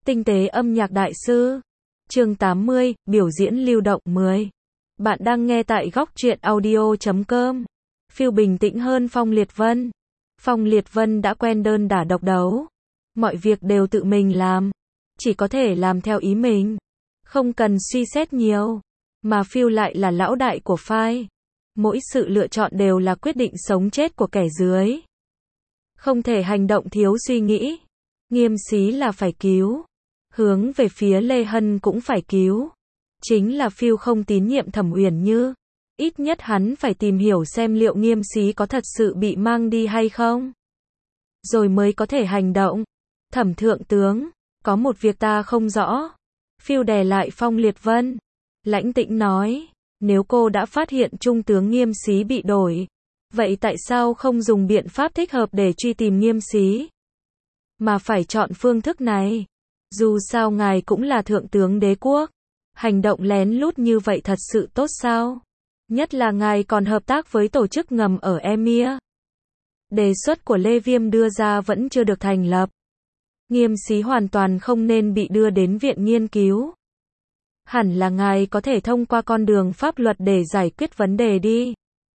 Tinh tế âm nhạc đại sư. Chương 80, biểu diễn lưu động 10. Bạn đang nghe tại góc truyện audio.com. Phiêu bình tĩnh hơn Phong Liệt Vân. Phong Liệt Vân đã quen đơn đả độc đấu. Mọi việc đều tự mình làm. Chỉ có thể làm theo ý mình. Không cần suy xét nhiều. Mà Phiêu lại là lão đại của phái. Mỗi sự lựa chọn đều là quyết định sống chết của kẻ dưới. Không thể hành động thiếu suy nghĩ. Nghiêm xí là phải cứu. Hướng về phía Lê Hân cũng phải cứu. Chính là Phiêu không tín nhiệm Thẩm Uyển Như. Ít nhất hắn phải tìm hiểu xem liệu Nghiêm xí có thật sự bị mang đi hay không. Rồi mới có thể hành động. Thẩm thượng tướng, có một việc ta không rõ. Phiêu đè lại Phong Liệt Vân. Lãnh tĩnh nói, nếu cô đã phát hiện trung tướng Nghiêm xí bị đổi, vậy tại sao không dùng biện pháp thích hợp để truy tìm Nghiêm xí? Mà phải chọn phương thức này. Dù sao ngài cũng là thượng tướng đế quốc. Hành động lén lút như vậy thật sự tốt sao? Nhất là ngài còn hợp tác với tổ chức ngầm ở Emir. Đề xuất của Lê Viêm đưa ra vẫn chưa được thành lập. Nghiêm xí hoàn toàn không nên bị đưa đến viện nghiên cứu. Hẳn là ngài có thể thông qua con đường pháp luật để giải quyết vấn đề đi.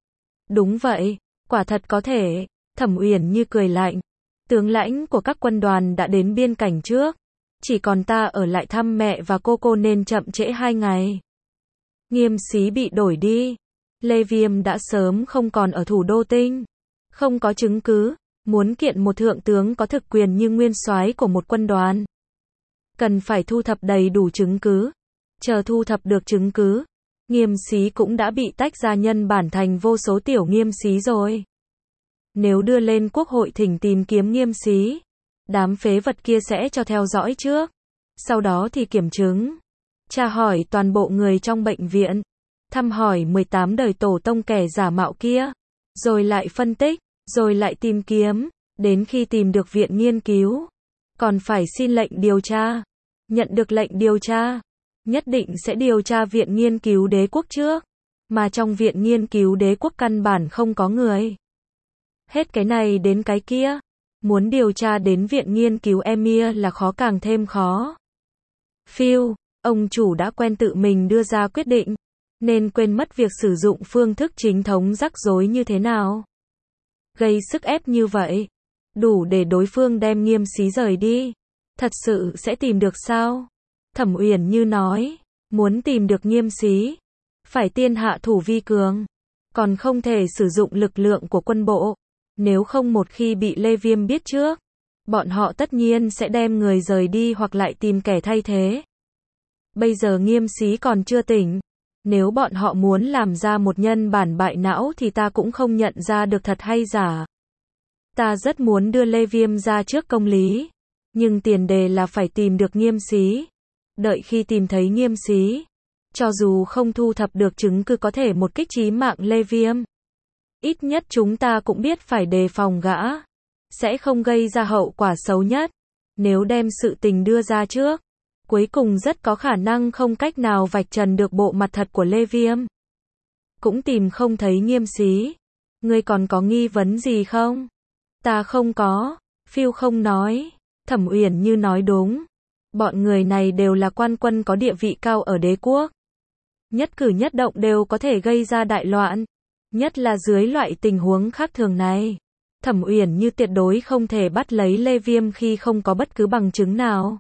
Đúng vậy, quả thật có thể. Thẩm Uyển Như cười lạnh. Tướng lãnh của các quân đoàn đã đến biên cảnh trước. Chỉ còn ta ở lại thăm mẹ và cô nên chậm trễ 2 ngày. Nghiêm xí bị đổi đi. Lê Viêm đã sớm không còn ở thủ đô Tinh. Không có chứng cứ. Muốn kiện một thượng tướng có thực quyền như nguyên soái của một quân đoàn. Cần phải thu thập đầy đủ chứng cứ. Chờ thu thập được chứng cứ. Nghiêm xí cũng đã bị tách ra nhân bản thành vô số tiểu nghiêm xí rồi. Nếu đưa lên quốc hội thỉnh tìm kiếm nghiêm xí, đám phế vật kia sẽ cho theo dõi trước. Sau đó thì kiểm chứng. Tra hỏi toàn bộ người trong bệnh viện. Thăm hỏi 18 đời tổ tông kẻ giả mạo kia. Rồi lại phân tích. Rồi lại tìm kiếm. Đến khi tìm được viện nghiên cứu. Còn phải xin lệnh điều tra. Nhận được lệnh điều tra. Nhất định sẽ điều tra viện nghiên cứu đế quốc trước. Mà trong viện nghiên cứu đế quốc căn bản không có người. Hết cái này đến cái kia. Muốn điều tra đến viện nghiên cứu Emir là khó càng thêm khó. Phiêu, ông chủ đã quen tự mình đưa ra quyết định. Nên quên mất việc sử dụng phương thức chính thống rắc rối như thế nào. Gây sức ép như vậy. Đủ để đối phương đem Nghiêm xí rời đi. Thật sự sẽ tìm được sao? Thẩm Uyển Như nói. Muốn tìm được Nghiêm xí. Phải tiên hạ thủ vi cường. Còn không thể sử dụng lực lượng của quân bộ. Nếu không một khi bị Lê Viêm biết trước, bọn họ tất nhiên sẽ đem người rời đi hoặc lại tìm kẻ thay thế. Bây giờ Nghiêm xí còn chưa tỉnh. Nếu bọn họ muốn làm ra một nhân bản bại não thì ta cũng không nhận ra được thật hay giả. Ta rất muốn đưa Lê Viêm ra trước công lý. Nhưng tiền đề là phải tìm được Nghiêm xí. Đợi khi tìm thấy Nghiêm xí, cho dù không thu thập được chứng cứ có thể một kích chí mạng Lê Viêm. Ít nhất chúng ta cũng biết phải đề phòng gã. Sẽ không gây ra hậu quả xấu nhất. Nếu đem sự tình đưa ra trước, cuối cùng rất có khả năng không cách nào vạch trần được bộ mặt thật của Lê Viêm. Cũng tìm không thấy Nghiêm xí. Ngươi còn có nghi vấn gì không? Ta không có. Phiêu không nói. Thẩm Uyển Như nói đúng. Bọn người này đều là quan quân có địa vị cao ở đế quốc. Nhất cử nhất động đều có thể gây ra đại loạn. Nhất là dưới loại tình huống khác thường này. Thẩm Uyển Như tuyệt đối không thể bắt lấy Lê Viêm khi không có bất cứ bằng chứng nào.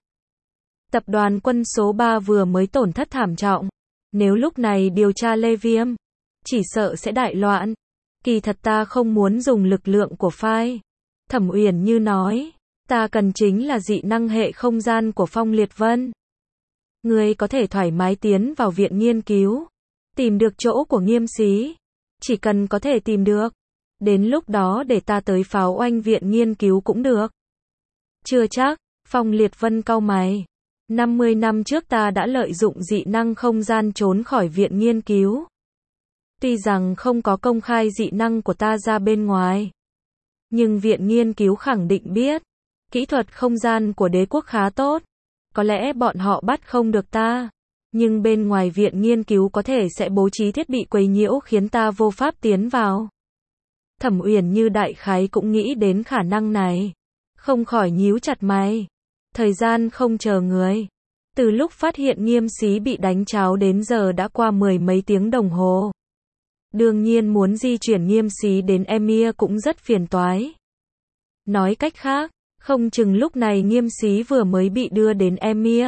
Tập đoàn quân số 3 vừa mới tổn thất thảm trọng. Nếu lúc này điều tra Lê Viêm, chỉ sợ sẽ đại loạn. Kỳ thật ta không muốn dùng lực lượng của phái. Thẩm Uyển Như nói, ta cần chính là dị năng hệ không gian của Phong Liệt Vân. Ngươi có thể thoải mái tiến vào viện nghiên cứu. Tìm được chỗ của Nghiêm xí. Chỉ cần có thể tìm được. Đến lúc đó để ta tới pháo oanh viện nghiên cứu cũng được. Chưa chắc. Phong Liệt Vân cau mày. 50 năm trước ta đã lợi dụng dị năng không gian trốn khỏi viện nghiên cứu. Tuy rằng không có công khai dị năng của ta ra bên ngoài. Nhưng viện nghiên cứu khẳng định biết. Kỹ thuật không gian của đế quốc khá tốt. Có lẽ bọn họ bắt không được ta. Nhưng bên ngoài viện nghiên cứu có thể sẽ bố trí thiết bị quấy nhiễu khiến ta vô pháp tiến vào. Thẩm Uyển Như đại khái cũng nghĩ đến khả năng này. Không khỏi nhíu chặt mày. Thời gian không chờ người. Từ lúc phát hiện Nghiêm Xí bị đánh tráo đến giờ đã qua 10 mấy tiếng đồng hồ. Đương nhiên muốn di chuyển Nghiêm Xí đến Emir cũng rất phiền toái. Nói cách khác, không chừng lúc này Nghiêm Xí vừa mới bị đưa đến Emir.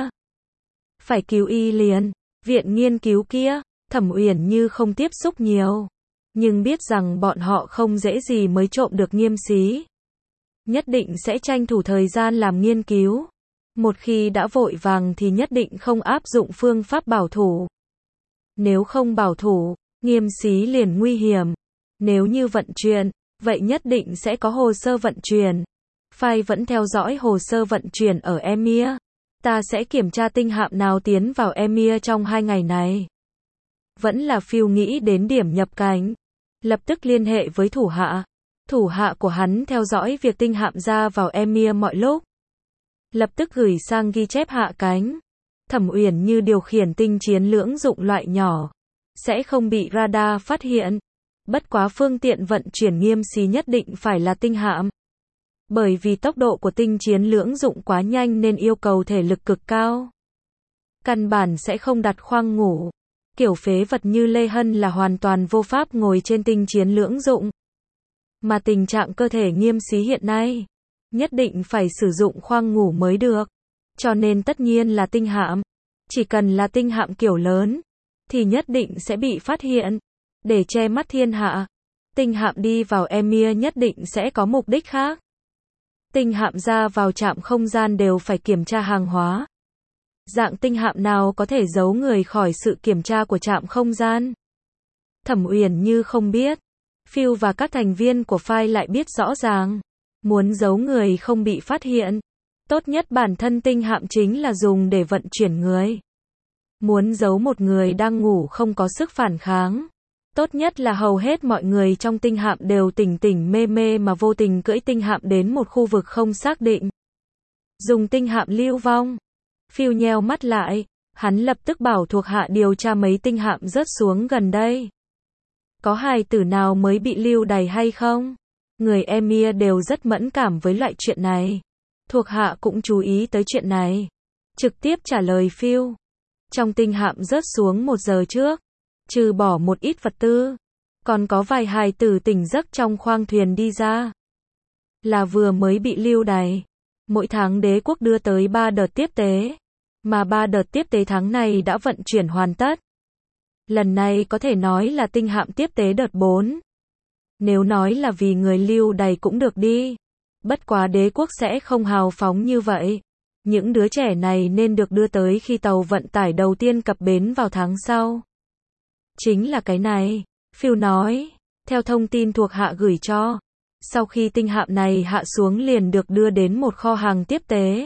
Phải cứu y liền. Viện nghiên cứu kia, Thẩm Uyển Như không tiếp xúc nhiều. Nhưng biết rằng bọn họ không dễ gì mới trộm được Nghiêm Xí. Nhất định sẽ tranh thủ thời gian làm nghiên cứu. Một khi đã vội vàng thì nhất định không áp dụng phương pháp bảo thủ. Nếu không bảo thủ, Nghiêm Xí liền nguy hiểm. Nếu như vận chuyển, vậy nhất định sẽ có hồ sơ vận chuyển. File vẫn theo dõi hồ sơ vận chuyển ở Emir. Ta sẽ kiểm tra tinh hạm nào tiến vào Emir trong 2 ngày này. Vẫn là Phil nghĩ đến điểm nhập cảnh. Lập tức liên hệ với thủ hạ. Thủ hạ của hắn theo dõi việc tinh hạm ra vào Emir mọi lúc. Lập tức gửi sang ghi chép hạ cánh. Thẩm Uyển Như điều khiển tinh chiến lưỡng dụng loại nhỏ. Sẽ không bị radar phát hiện. Bất quá phương tiện vận chuyển Nghiêm Xí nhất định phải là tinh hạm. Bởi vì tốc độ của tinh chiến lưỡng dụng quá nhanh nên yêu cầu thể lực cực cao. Căn bản sẽ không đặt khoang ngủ. Kiểu phế vật như Lê Hân là hoàn toàn vô pháp ngồi trên tinh chiến lưỡng dụng. Mà tình trạng cơ thể Nghiêm Xí hiện nay, nhất định phải sử dụng khoang ngủ mới được. Cho nên tất nhiên là tinh hạm. Chỉ cần là tinh hạm kiểu lớn, thì nhất định sẽ bị phát hiện. Để che mắt thiên hạ, tinh hạm đi vào Emir nhất định sẽ có mục đích khác. Tinh hạm ra vào trạm không gian đều phải kiểm tra hàng hóa. Dạng tinh hạm nào có thể giấu người khỏi sự kiểm tra của trạm không gian? Thẩm Uyển Như không biết. Phil và các thành viên của File lại biết rõ ràng. Muốn giấu người không bị phát hiện, tốt nhất bản thân tinh hạm chính là dùng để vận chuyển người. Muốn giấu một người đang ngủ không có sức phản kháng, tốt nhất là hầu hết mọi người trong tinh hạm đều tỉnh tỉnh mê mê mà vô tình cưỡi tinh hạm đến một khu vực không xác định. Dùng tinh hạm lưu vong. Phil nheo mắt lại, hắn lập tức bảo thuộc hạ điều tra mấy tinh hạm rớt xuống gần đây. Có hài tử nào mới bị lưu đày hay không? Người Emir đều rất mẫn cảm với loại chuyện này. Thuộc hạ cũng chú ý tới chuyện này. Trực tiếp trả lời Phil. Trong tinh hạm rớt xuống 1 giờ trước, trừ bỏ một ít vật tư, còn có vài hài tử tỉnh giấc trong khoang thuyền đi ra. Là vừa mới bị lưu đày. Mỗi tháng đế quốc đưa tới 3 đợt tiếp tế. Mà 3 đợt tiếp tế tháng này đã vận chuyển hoàn tất. Lần này có thể nói là tinh hạm tiếp tế đợt 4. Nếu nói là vì người lưu đày cũng được đi. Bất quá đế quốc sẽ không hào phóng như vậy. Những đứa trẻ này nên được đưa tới khi tàu vận tải đầu tiên cập bến vào tháng sau. Chính là cái này, Phil nói, theo thông tin thuộc hạ gửi cho. Sau khi tinh hạm này hạ xuống liền được đưa đến một kho hàng tiếp tế.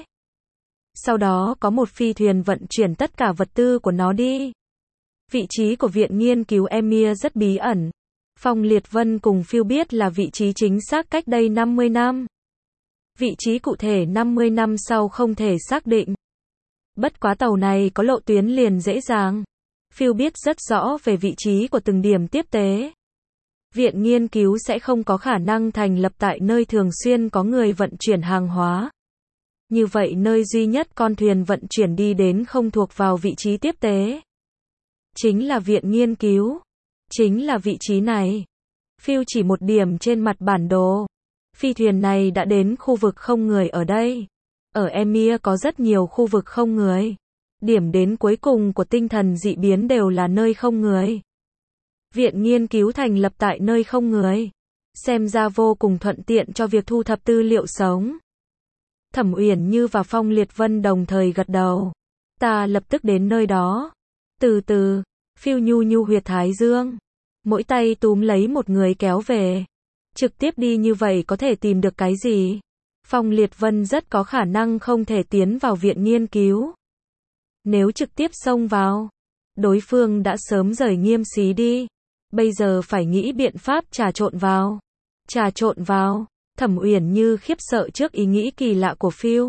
Sau đó có một phi thuyền vận chuyển tất cả vật tư của nó đi. Vị trí của viện nghiên cứu Emir rất bí ẩn. Phong Liệt Vân cùng Phil biết là vị trí chính xác cách đây 50 năm. Vị trí cụ thể 50 năm sau không thể xác định. Bất quá tàu này có lộ tuyến liền dễ dàng. Phil biết rất rõ về vị trí của từng điểm tiếp tế. Viện nghiên cứu sẽ không có khả năng thành lập tại nơi thường xuyên có người vận chuyển hàng hóa. Như vậy nơi duy nhất con thuyền vận chuyển đi đến không thuộc vào vị trí tiếp tế. Chính là viện nghiên cứu. Chính là vị trí này. Phil chỉ một điểm trên mặt bản đồ. Phi thuyền này đã đến khu vực không người ở đây. Ở Emir có rất nhiều khu vực không người. Điểm đến cuối cùng của tinh thần dị biến đều là nơi không người. Viện nghiên cứu thành lập tại nơi không người. Xem ra vô cùng thuận tiện cho việc thu thập tư liệu sống. Thẩm Uyển Như và Phong Liệt Vân đồng thời gật đầu. Ta lập tức đến nơi đó. Từ từ, Phil nhu nhu huyệt thái dương. Mỗi tay túm lấy một người kéo về. Trực tiếp đi như vậy có thể tìm được cái gì? Phong Liệt Vân rất có khả năng không thể tiến vào viện nghiên cứu. Nếu trực tiếp xông vào, đối phương đã sớm rời Nghiêm Xí đi. Bây giờ phải nghĩ biện pháp trà trộn vào. Trà trộn vào. Thẩm Uyển Như khiếp sợ trước ý nghĩ kỳ lạ của Phil.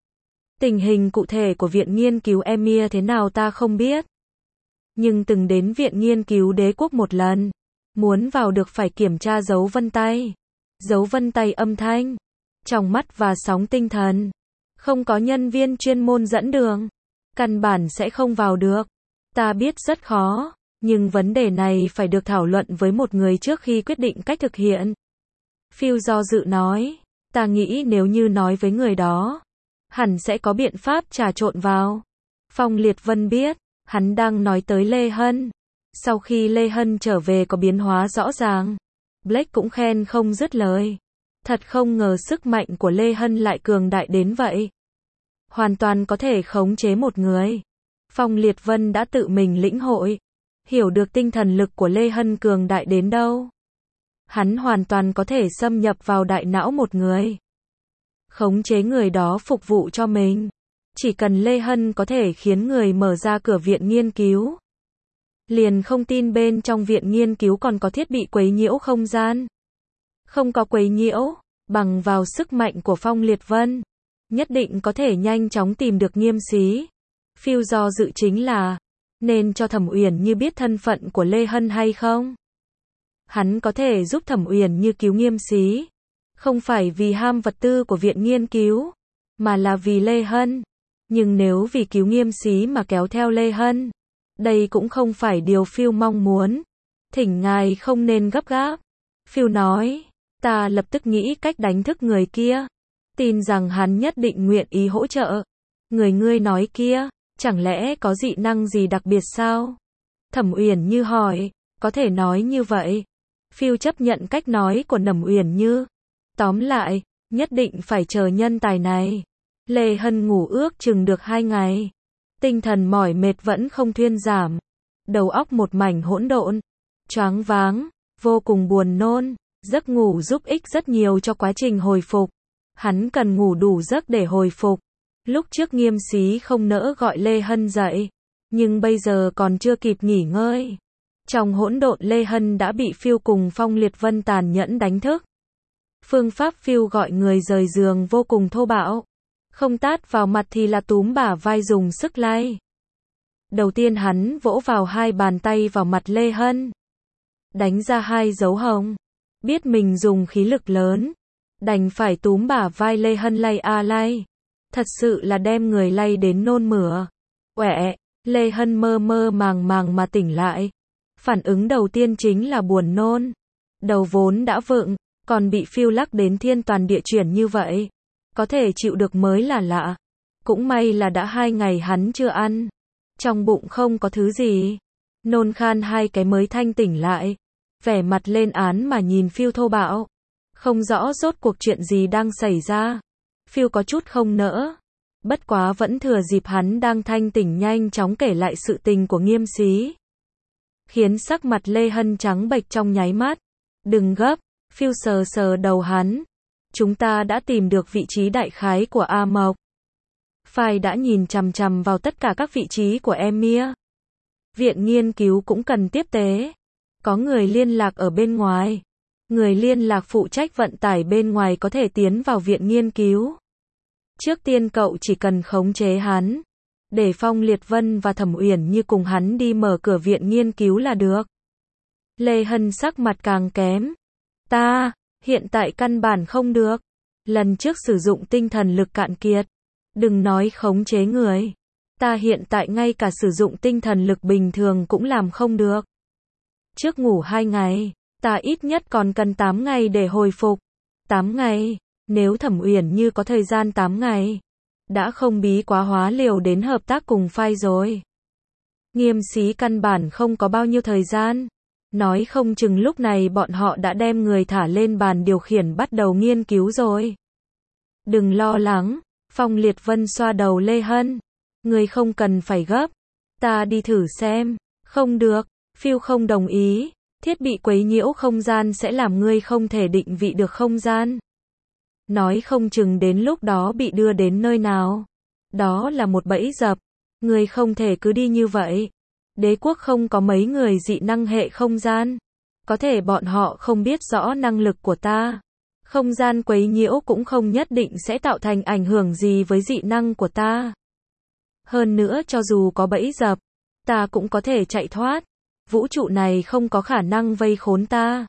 Tình hình cụ thể của viện nghiên cứu Emir thế nào ta không biết. Nhưng từng đến viện nghiên cứu đế quốc một lần. Muốn vào được phải kiểm tra dấu vân tay. Dấu vân tay âm thanh, trong mắt và sóng tinh thần. Không có nhân viên chuyên môn dẫn đường. Căn bản sẽ không vào được. Ta biết rất khó, nhưng vấn đề này phải được thảo luận với một người trước khi quyết định cách thực hiện. Phil do dự nói, ta nghĩ nếu như nói với người đó, hẳn sẽ có biện pháp trà trộn vào. Phong Liệt Vân biết, hắn đang nói tới Lê Hân. Sau khi Lê Hân trở về có biến hóa rõ ràng, Blake cũng khen không dứt lời. Thật không ngờ sức mạnh của Lê Hân lại cường đại đến vậy. Hoàn toàn có thể khống chế một người. Phong Liệt Vân đã tự mình lĩnh hội, hiểu được tinh thần lực của Lê Hân cường đại đến đâu. Hắn hoàn toàn có thể xâm nhập vào đại não một người, khống chế người đó phục vụ cho mình. Chỉ cần Lê Hân có thể khiến người mở ra cửa viện nghiên cứu, liền không tin bên trong viện nghiên cứu còn có thiết bị quấy nhiễu không gian. Không có quấy nhiễu, bằng vào sức mạnh của Phong Liệt Vân, nhất định có thể nhanh chóng tìm được Nghiêm Xí. Phil do dự chính là, nên cho Thẩm Uyển Như biết thân phận của Lê Hân hay không? Hắn có thể giúp Thẩm Uyển Như cứu Nghiêm Xí, không phải vì ham vật tư của viện nghiên cứu, mà là vì Lê Hân. Nhưng nếu vì cứu Nghiêm Xí mà kéo theo Lê Hân, đây cũng không phải điều Phil mong muốn. Thỉnh ngài không nên gấp gáp. Phil nói, ta lập tức nghĩ cách đánh thức người kia, tin rằng hắn nhất định nguyện ý hỗ trợ. Người ngươi nói kia, chẳng lẽ có dị năng gì đặc biệt sao? Thẩm Uyển Như hỏi, có thể nói như vậy. Phil chấp nhận cách nói của Thẩm Uyển Như. Tóm lại, nhất định phải chờ nhân tài này. Lê Hân ngủ ước chừng được 2 ngày. Tinh thần mỏi mệt vẫn không thuyên giảm. Đầu óc một mảnh hỗn độn, choáng váng, vô cùng buồn nôn. Giấc ngủ giúp ích rất nhiều cho quá trình hồi phục. Hắn cần ngủ đủ giấc để hồi phục. Lúc trước Nghiêm Xí không nỡ gọi Lê Hân dậy, nhưng bây giờ còn chưa kịp nghỉ ngơi. Trong hỗn độn Lê Hân đã bị Phil cùng Phong Liệt Vân tàn nhẫn đánh thức. Phương pháp Phil gọi người rời giường vô cùng thô bạo. Không tát vào mặt thì là túm bả vai dùng sức lay. Đầu tiên hắn vỗ vào 2 bàn tay vào mặt Lê Hân, đánh ra 2 dấu hồng. Biết mình dùng khí lực lớn, đành phải túm bả vai Lê Hân lay lay. Thật sự là đem người lay đến nôn mửa. Uệ, Lê Hân mơ mơ màng màng mà tỉnh lại. Phản ứng đầu tiên chính là buồn nôn. Đầu vốn đã vựng, còn bị Phil lắc đến thiên toàn địa chuyển như vậy. Có thể chịu được mới là lạ. Cũng may là đã 2 ngày hắn chưa ăn. Trong bụng không có thứ gì. Nôn khan 2 cái mới thanh tỉnh lại. Vẻ mặt lên án mà nhìn Phil thô bạo. Không rõ rốt cuộc chuyện gì đang xảy ra. Phil có chút không nỡ. Bất quá vẫn thừa dịp hắn đang thanh tỉnh nhanh chóng kể lại sự tình của Nghiêm Xí. Khiến sắc mặt Lê Hân trắng bệch trong nháy mắt. Đừng gấp, Phil sờ sờ đầu hắn. Chúng ta đã tìm được vị trí đại khái của A Mộc. Phai đã nhìn chằm chằm vào tất cả các vị trí của Emir. Viện nghiên cứu cũng cần tiếp tế. Có người liên lạc ở bên ngoài. Người liên lạc phụ trách vận tải bên ngoài có thể tiến vào viện nghiên cứu. Trước tiên cậu chỉ cần khống chế hắn, để Phong Liệt Vân và Thẩm Uyển Như cùng hắn đi mở cửa viện nghiên cứu là được. Lê Hân sắc mặt càng kém. Ta, hiện tại căn bản không được. Lần trước sử dụng tinh thần lực cạn kiệt. Đừng nói khống chế người. Ta hiện tại ngay cả sử dụng tinh thần lực bình thường cũng làm không được. Trước ngủ 2 ngày, ta ít nhất còn cần 8 ngày để hồi phục. 8 ngày, nếu Thẩm Uyển Như có thời gian 8 ngày, đã không bí quá hóa liều đến hợp tác cùng Phai rồi. Nghiêm Xí căn bản không có bao nhiêu thời gian. Nói không chừng lúc này bọn họ đã đem người thả lên bàn điều khiển bắt đầu nghiên cứu rồi. Đừng lo lắng, Phong Liệt Vân xoa đầu Lê Hân. Người không cần phải gấp. Ta đi thử xem. Không được, Phil không đồng ý. Thiết bị quấy nhiễu không gian sẽ làm ngươi không thể định vị được không gian. Nói không chừng đến lúc đó bị đưa đến nơi nào. Đó là một bẫy dập. Ngươi không thể cứ đi như vậy. Đế quốc không có mấy người dị năng hệ không gian. Có thể bọn họ không biết rõ năng lực của ta. Không gian quấy nhiễu cũng không nhất định sẽ tạo thành ảnh hưởng gì với dị năng của ta. Hơn nữa cho dù có bẫy dập, ta cũng có thể chạy thoát. Vũ trụ này không có khả năng vây khốn ta.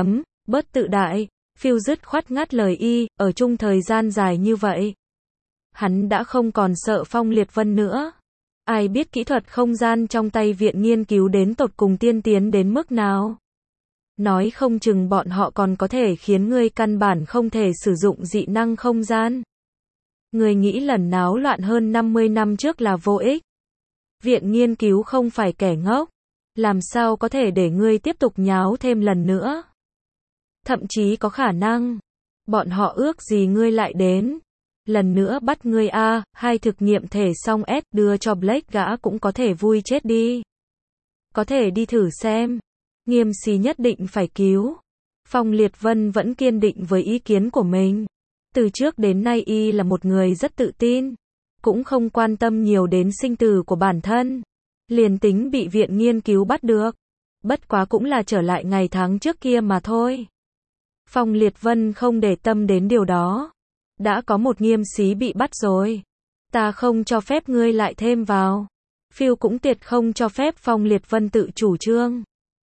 Bớt tự đại. Phil dứt khoát ngắt lời y, ở chung thời gian dài như vậy. Hắn đã không còn sợ Phong Liệt Vân nữa. Ai biết kỹ thuật không gian trong tay viện nghiên cứu đến tột cùng tiên tiến đến mức nào. Nói không chừng bọn họ còn có thể khiến ngươi căn bản không thể sử dụng dị năng không gian. Ngươi nghĩ lần náo loạn hơn 50 năm trước là vô ích. Viện nghiên cứu không phải kẻ ngốc. Làm sao có thể để ngươi tiếp tục nháo thêm lần nữa. Thậm chí có khả năng. Bọn họ ước gì ngươi lại đến. Lần nữa bắt ngươi a, hai thực nghiệm thể xong đưa cho Blake gã cũng có thể vui chết đi. Có thể đi thử xem. Nghiêm xí nhất định phải cứu. Phong Liệt Vân vẫn kiên định với ý kiến của mình. Từ trước đến nay y là một người rất tự tin. Cũng không quan tâm nhiều đến sinh tử của bản thân. Liền tính bị viện nghiên cứu bắt được. Bất quá cũng là trở lại ngày tháng trước kia mà thôi. Phong Liệt Vân không để tâm đến điều đó. Đã có một nghiêm xí bị bắt rồi. Ta không cho phép ngươi lại thêm vào. Phiêu cũng tuyệt không cho phép Phong Liệt Vân tự chủ trương.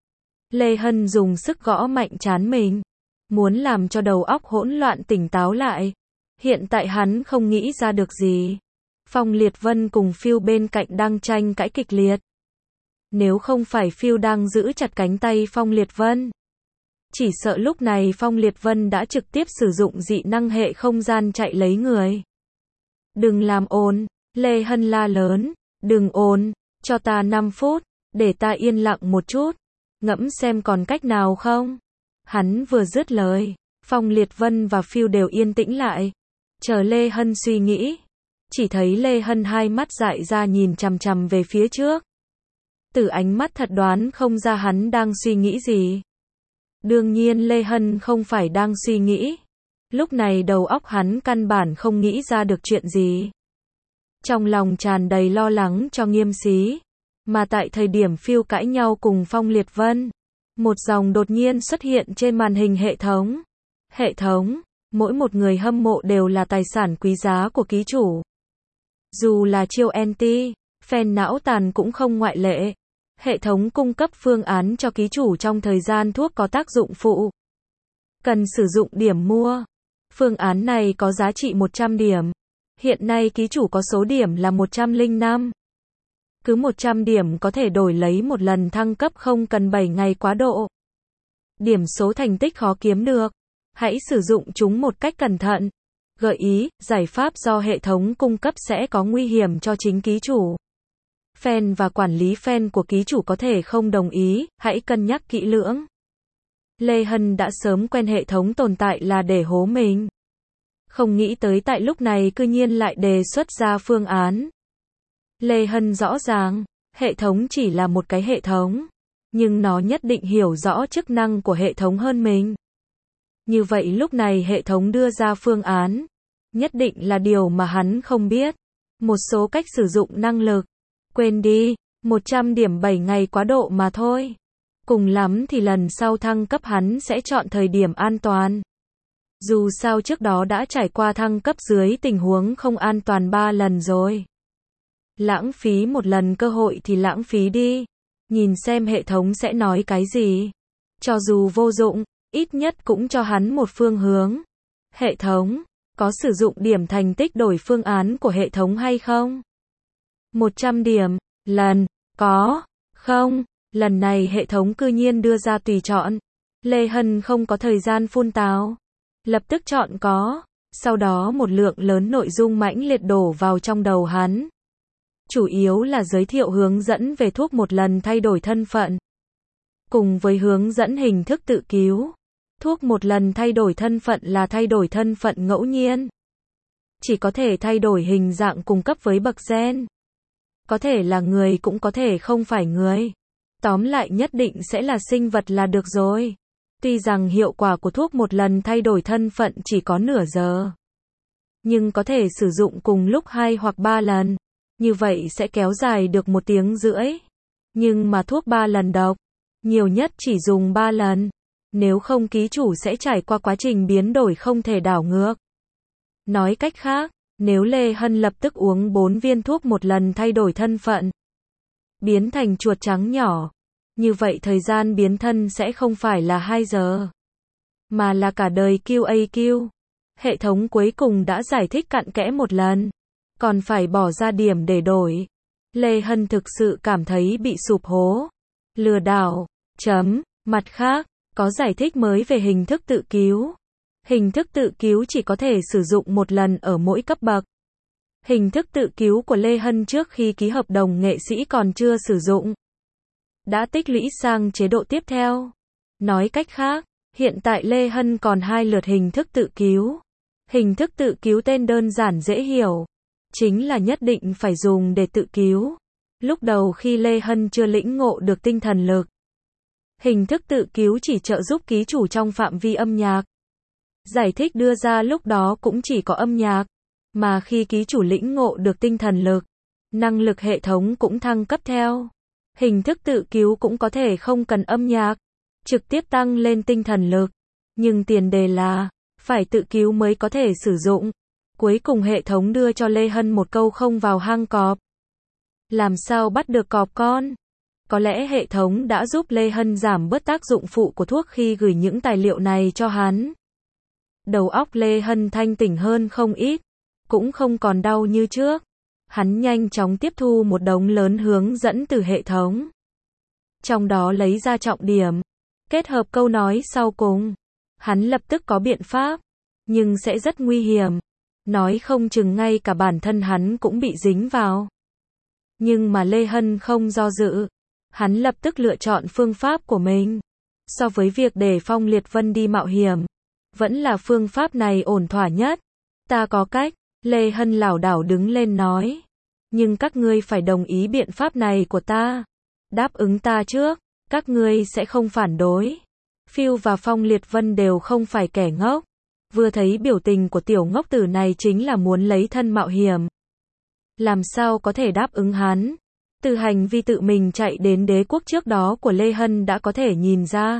Lê Hân dùng sức gõ mạnh trán mình. Muốn làm cho đầu óc hỗn loạn tỉnh táo lại. Hiện tại hắn không nghĩ ra được gì. Phong Liệt Vân cùng Phiêu bên cạnh đang tranh cãi kịch liệt. Nếu không phải Phiêu đang giữ chặt cánh tay Phong Liệt Vân. Chỉ sợ lúc này Phong Liệt Vân đã trực tiếp sử dụng dị năng hệ không gian chạy lấy người. Đừng làm ồn, Lê Hân la lớn. Đừng ồn, cho ta 5 phút, để ta yên lặng một chút. Ngẫm xem còn cách nào không. Hắn vừa dứt lời, Phong Liệt Vân và Phiêu đều yên tĩnh lại. Chờ Lê Hân suy nghĩ. Chỉ thấy Lê Hân hai mắt dại ra nhìn chằm chằm về phía trước. Từ ánh mắt thật đoán không ra hắn đang suy nghĩ gì. Đương nhiên Lê Hân không phải đang suy nghĩ. Lúc này đầu óc hắn căn bản không nghĩ ra được chuyện gì. Trong lòng tràn đầy lo lắng cho Nghiêm xí. Mà tại thời điểm Phiêu cãi nhau cùng Phong Liệt Vân. Một dòng đột nhiên xuất hiện trên màn hình hệ thống. Hệ thống, mỗi một người hâm mộ đều là tài sản quý giá của ký chủ. Dù là chiêu anti, fan não tàn cũng không ngoại lệ. Hệ thống cung cấp phương án cho ký chủ trong thời gian thuốc có tác dụng phụ. Cần sử dụng điểm mua. Phương án này có giá trị 100 điểm. Hiện nay ký chủ có số điểm là 105. Cứ 100 điểm có thể đổi lấy một lần thăng cấp không cần 7 ngày quá độ. Điểm số thành tích khó kiếm được. Hãy sử dụng chúng một cách cẩn thận. Gợi ý, giải pháp do hệ thống cung cấp sẽ có nguy hiểm cho chính ký chủ. Fan và quản lý fan của ký chủ có thể không đồng ý, hãy cân nhắc kỹ lưỡng. Lê Hân đã sớm quen hệ thống tồn tại là để hố mình. Không nghĩ tới tại lúc này cư nhiên lại đề xuất ra phương án. Lê Hân rõ ràng, hệ thống chỉ là một cái hệ thống. Nhưng nó nhất định hiểu rõ chức năng của hệ thống hơn mình. Như vậy lúc này hệ thống đưa ra phương án. Nhất định là điều mà hắn không biết. Một số cách sử dụng năng lực. Quên đi, 100 điểm 7 ngày quá độ mà thôi. Cùng lắm thì lần sau thăng cấp hắn sẽ chọn thời điểm an toàn. Dù sao trước đó đã trải qua thăng cấp dưới tình huống không an toàn 3 lần rồi. Lãng phí một lần cơ hội thì lãng phí đi. Nhìn xem hệ thống sẽ nói cái gì. Cho dù vô dụng, ít nhất cũng cho hắn một phương hướng. Hệ thống, có sử dụng điểm thành tích đổi phương án của hệ thống hay không? 100 điểm, lần, có, không, lần này hệ thống cư nhiên đưa ra tùy chọn. Lê Hân không có thời gian phun tào. Lập tức chọn có, sau đó một lượng lớn nội dung mãnh liệt đổ vào trong đầu hắn. Chủ yếu là giới thiệu hướng dẫn về thuốc một lần thay đổi thân phận. Cùng với hướng dẫn hình thức tự cứu. Thuốc một lần thay đổi thân phận là thay đổi thân phận ngẫu nhiên. Chỉ có thể thay đổi hình dạng cung cấp với bậc gen. Có thể là người cũng có thể không phải người. Tóm lại nhất định sẽ là sinh vật là được rồi. Tuy rằng hiệu quả của thuốc một lần thay đổi thân phận chỉ có nửa giờ. Nhưng có thể sử dụng cùng lúc 2 hoặc 3 lần. Như vậy sẽ kéo dài được 1 tiếng rưỡi. Nhưng mà thuốc 3 lần độc. Nhiều nhất chỉ dùng 3 lần. Nếu không ký chủ sẽ trải qua quá trình biến đổi không thể đảo ngược. Nói cách khác, nếu Lê Hân lập tức uống 4 viên thuốc một lần thay đổi thân phận. Biến thành chuột trắng nhỏ. Như vậy thời gian biến thân sẽ không phải là 2 giờ. Mà là cả đời QAQ. Hệ thống cuối cùng đã giải thích cặn kẽ một lần. còn phải bỏ ra điểm để đổi. Lê Hân thực sự cảm thấy bị sụp hố. Lừa đảo. Mặt khác, có giải thích mới về hình thức tự cứu. Hình thức tự cứu chỉ có thể sử dụng một lần ở mỗi cấp bậc. Hình thức tự cứu của Lê Hân trước khi ký hợp đồng nghệ sĩ còn chưa sử dụng. Đã tích lũy sang chế độ tiếp theo. Nói cách khác, hiện tại Lê Hân còn 2 lượt hình thức tự cứu. Hình thức tự cứu tên đơn giản dễ hiểu. Chính là nhất định phải dùng để tự cứu. Lúc đầu khi Lê Hân chưa lĩnh ngộ được tinh thần lực. Hình thức tự cứu chỉ trợ giúp ký chủ trong phạm vi âm nhạc. Giải thích đưa ra lúc đó cũng chỉ có âm nhạc. Mà khi ký chủ lĩnh ngộ được tinh thần lực, năng lực hệ thống cũng thăng cấp theo. Hình thức tự cứu cũng có thể không cần âm nhạc, trực tiếp tăng lên tinh thần lực. Nhưng tiền đề là, phải tự cứu mới có thể sử dụng. Cuối cùng hệ thống đưa cho Lê Hân một câu không vào hang cọp. Làm sao bắt được cọp con? Có lẽ hệ thống đã giúp Lê Hân giảm bớt tác dụng phụ của thuốc khi gửi những tài liệu này cho hắn. Đầu óc Lê Hân thanh tỉnh hơn không ít, cũng không còn đau như trước. Hắn nhanh chóng tiếp thu một đống lớn hướng dẫn từ hệ thống. Trong đó lấy ra trọng điểm, kết hợp câu nói sau cùng. Hắn lập tức có biện pháp, nhưng sẽ rất nguy hiểm. Nói không chừng ngay cả bản thân hắn cũng bị dính vào. Nhưng mà Lê Hân không do dự. Hắn lập tức lựa chọn phương pháp của mình. So với việc để Phong Liệt Vân đi mạo hiểm, vẫn là phương pháp này ổn thỏa nhất. Ta có cách, Lê Hân lảo đảo đứng lên nói. Nhưng các ngươi phải đồng ý biện pháp này của ta. Đáp ứng ta trước, các ngươi sẽ không phản đối. Phiêu và Phong Liệt Vân đều không phải kẻ ngốc. Vừa thấy biểu tình của tiểu ngốc tử này chính là muốn lấy thân mạo hiểm. Làm sao có thể đáp ứng hắn? Từ hành vi tự mình chạy đến đế quốc trước đó của Lê Hân đã có thể nhìn ra.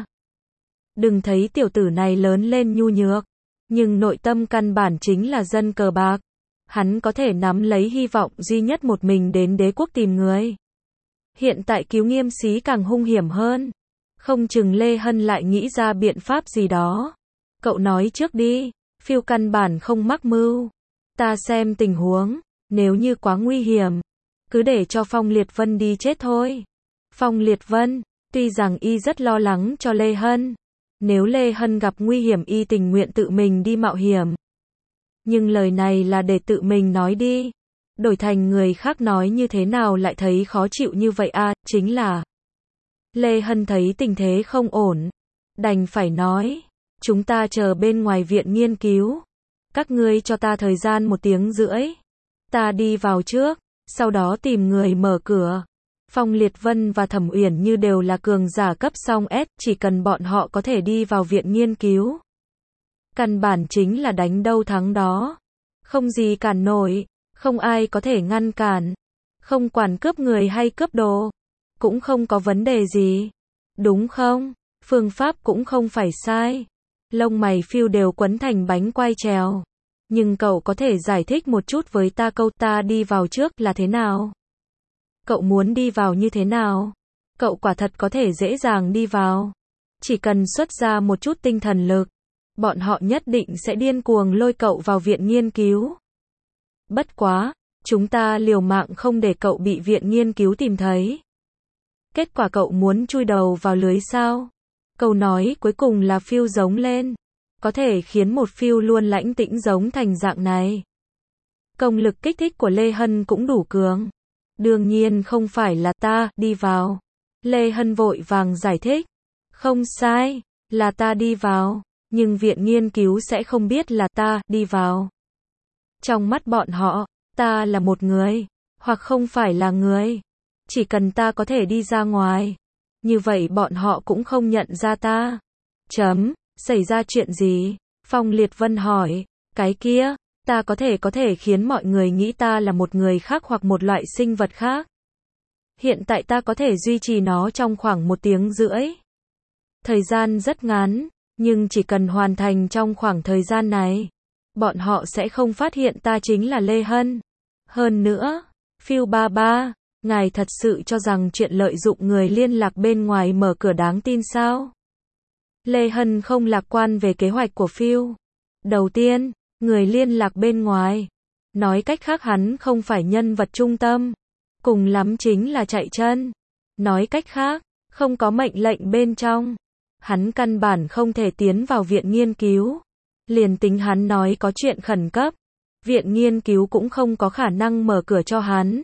Đừng thấy tiểu tử này lớn lên nhu nhược, nhưng nội tâm căn bản chính là dân cờ bạc. Hắn có thể nắm lấy hy vọng duy nhất một mình đến đế quốc tìm người. Hiện tại cứu Nghiêm Xí càng hung hiểm hơn. Không chừng Lê Hân lại nghĩ ra biện pháp gì đó. Cậu nói trước đi, Phiêu căn bản không mắc mưu. Ta xem tình huống, nếu như quá nguy hiểm, cứ để cho Phong Liệt Vân đi chết thôi. Phong Liệt Vân, tuy rằng y rất lo lắng cho Lê Hân. Nếu Lê Hân gặp nguy hiểm y tình nguyện tự mình đi mạo hiểm. Nhưng lời này là để tự mình nói đi. Đổi thành người khác nói như thế nào lại thấy khó chịu như vậy à, chính là. Lê Hân thấy tình thế không ổn. Đành phải nói. Chúng ta chờ bên ngoài viện nghiên cứu. Các ngươi cho ta thời gian 1 tiếng rưỡi. Ta đi vào trước, sau đó tìm người mở cửa. Phong Liệt Vân và Thẩm Uyển Như đều là cường giả cấp song S, chỉ cần bọn họ có thể đi vào viện nghiên cứu. Căn bản chính là đánh đâu thắng đó. Không gì cản nổi, không ai có thể ngăn cản. Không quản cướp người hay cướp đồ, cũng không có vấn đề gì. Đúng không? Phương pháp cũng không phải sai. Lông mày Phiêu đều quấn thành bánh quai trèo. Nhưng cậu có thể giải thích một chút với ta câu ta đi vào trước là thế nào? Cậu muốn đi vào như thế nào? Cậu quả thật có thể dễ dàng đi vào. Chỉ cần xuất ra một chút tinh thần lực, bọn họ nhất định sẽ điên cuồng lôi cậu vào viện nghiên cứu. Bất quá, chúng ta liều mạng không để cậu bị viện nghiên cứu tìm thấy. Kết quả cậu muốn chui đầu vào lưới sao? Câu nói cuối cùng là Phiêu giống lên. Có thể khiến một Phiêu luôn lãnh tĩnh giống thành dạng này. Công lực kích thích của Lê Hân cũng đủ cường. Đương nhiên không phải là ta đi vào. Lê Hân vội vàng giải thích. Không sai, là ta đi vào. Nhưng viện nghiên cứu sẽ không biết là ta đi vào. Trong mắt bọn họ, ta là một người, hoặc không phải là người. Chỉ cần ta có thể đi ra ngoài. Như vậy bọn họ cũng không nhận ra ta. Xảy ra chuyện gì? Phong Liệt Vân hỏi. Cái kia, ta có thể khiến mọi người nghĩ ta là một người khác hoặc một loại sinh vật khác. Hiện tại ta có thể duy trì nó trong khoảng 1 tiếng rưỡi. Thời gian rất ngắn, nhưng chỉ cần hoàn thành trong khoảng thời gian này, bọn họ sẽ không phát hiện ta chính là Lê Hân. Hơn nữa, Phiêu ba ba, ngài thật sự cho rằng chuyện lợi dụng người liên lạc bên ngoài mở cửa đáng tin sao? Lê Hân không lạc quan về kế hoạch của Phiêu. Đầu tiên, người liên lạc bên ngoài. Nói cách khác hắn không phải nhân vật trung tâm. Cùng lắm chính là chạy chân. Nói cách khác, không có mệnh lệnh bên trong. Hắn căn bản không thể tiến vào viện nghiên cứu. Liền tính hắn nói có chuyện khẩn cấp, viện nghiên cứu cũng không có khả năng mở cửa cho hắn.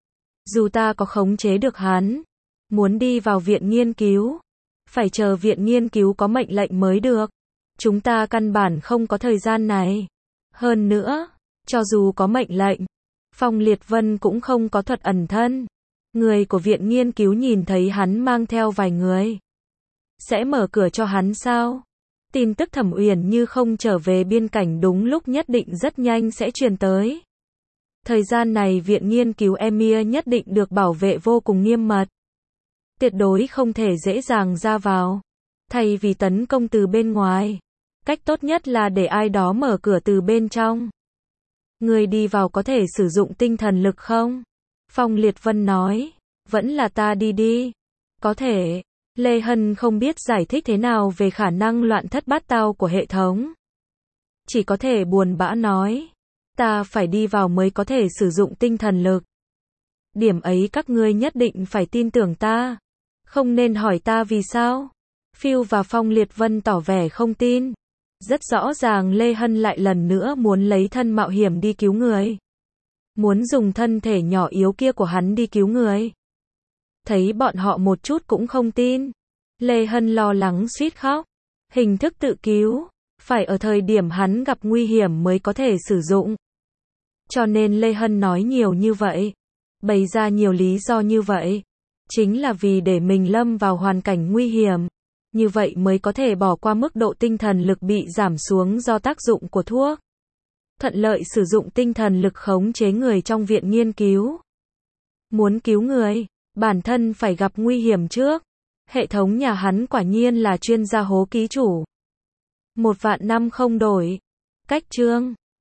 Dù ta có khống chế được hắn, muốn đi vào viện nghiên cứu, phải chờ viện nghiên cứu có mệnh lệnh mới được. Chúng ta căn bản không có thời gian này. Hơn nữa, cho dù có mệnh lệnh, Phong Liệt Vân cũng không có thuật ẩn thân. Người của viện nghiên cứu nhìn thấy hắn mang theo vài người. Sẽ mở cửa cho hắn sao? Tin tức Thẩm Uyển Như không trở về biên cảnh đúng lúc nhất định rất nhanh sẽ truyền tới. Thời gian này viện nghiên cứu Emir nhất định được bảo vệ vô cùng nghiêm mật. Tuyệt đối không thể dễ dàng ra vào. Thay vì tấn công từ bên ngoài, cách tốt nhất là để ai đó mở cửa từ bên trong. Người đi vào có thể sử dụng tinh thần lực không? Phong Liệt Vân nói, vẫn là ta đi đi. Có thể. Lê Hân không biết giải thích thế nào về khả năng loạn thất bát tao của hệ thống. Chỉ có thể buồn bã nói, ta phải đi vào mới có thể sử dụng tinh thần lực. Điểm ấy các ngươi nhất định phải tin tưởng ta. Không nên hỏi ta vì sao. Phiêu và Phong Liệt Vân tỏ vẻ không tin. Rất rõ ràng Lê Hân lại lần nữa muốn lấy thân mạo hiểm đi cứu người. Muốn dùng thân thể nhỏ yếu kia của hắn đi cứu người. Thấy bọn họ một chút cũng không tin. Lê Hân lo lắng suýt khóc. Hình thức tự cứu, phải ở thời điểm hắn gặp nguy hiểm mới có thể sử dụng. Cho nên Lê Hân nói nhiều như vậy, bày ra nhiều lý do như vậy, chính là vì để mình lâm vào hoàn cảnh nguy hiểm. Như vậy mới có thể bỏ qua mức độ tinh thần lực bị giảm xuống do tác dụng của thuốc. Thuận lợi sử dụng tinh thần lực khống chế người trong viện nghiên cứu. Muốn cứu người, bản thân phải gặp nguy hiểm trước. Hệ thống nhà hắn quả nhiên là chuyên gia hố ký chủ. 1.000.000 năm không đổi. Cách chương